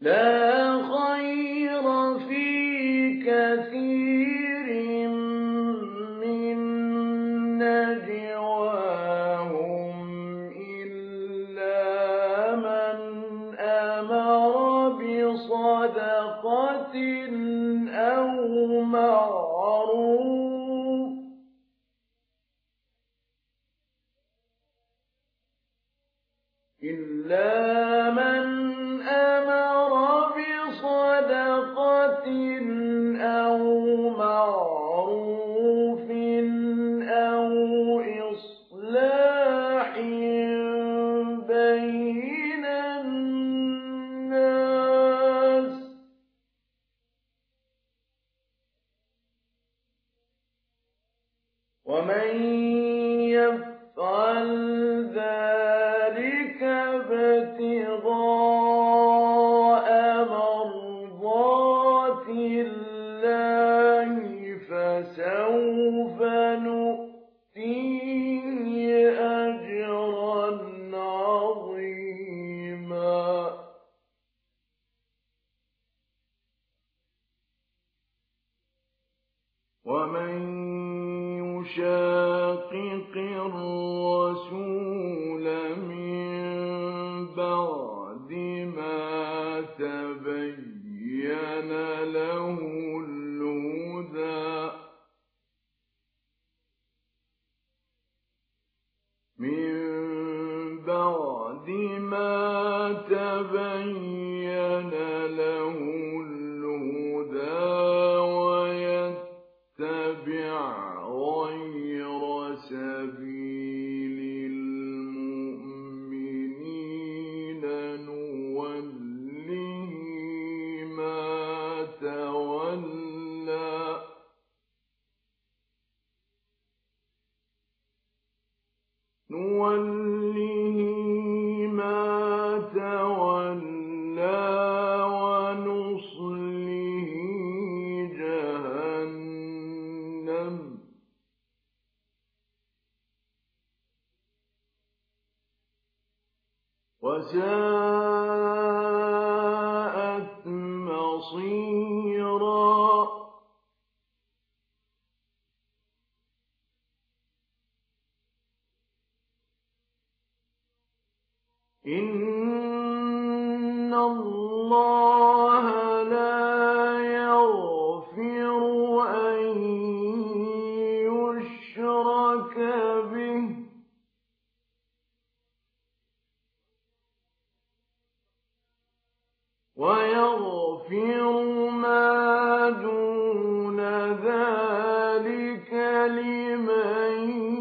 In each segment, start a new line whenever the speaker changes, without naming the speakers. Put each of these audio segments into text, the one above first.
لا خير في كثير من نجواهم إلا من أمر بصدقة أو معروف أو إصلاح بين الناس ومن يفعل ذلك ابتغاء مرضات الله فسوف نؤتيه أجرا عظيما ومن يشاقق الرسول من بعد ما تبين له الهدى ويتبع غير سبيل المؤمنين نوله ما تولى ونصله جهنم وساءت مصيرا إن الله لا يغفر أن يشرك به ويغفر ما دون ذلك لمن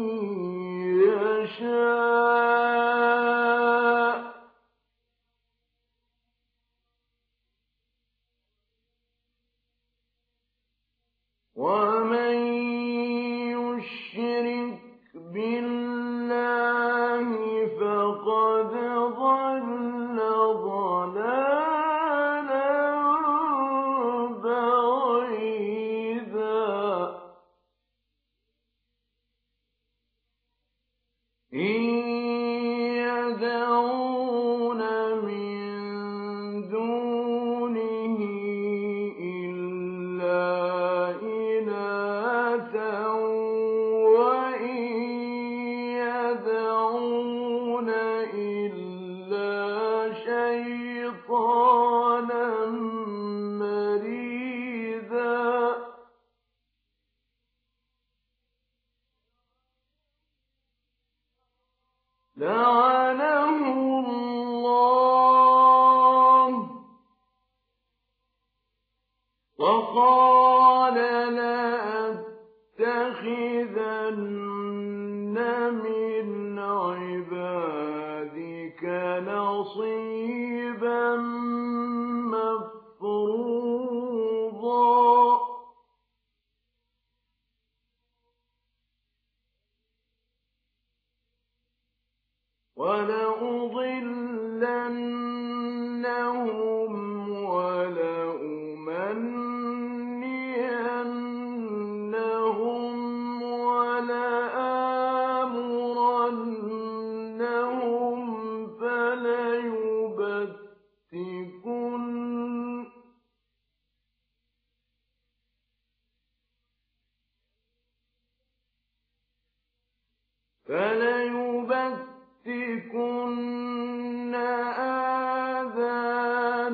يشاء ومن يشرك بالله فقد ضل ضلالا بعيدا إن يدعون من دونه إلا إناثا وإن يدعون إلا شيطانا مريدا لعنه الله وقال لأتخذن من عبادك نصيبا مفروضا ولأضلنهم ولأمنينهم ولآمرنهم فليبتكن فَلَيُبَتِّكُنَّ آذَانَ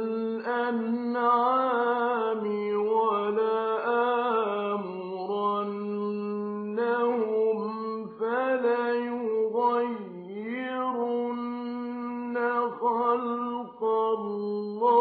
الْأَنْعَامِ وَلَآمُرَنَّهُمْ فَلَيُغَيِّرُنَّ خَلْقَ اللَّهِ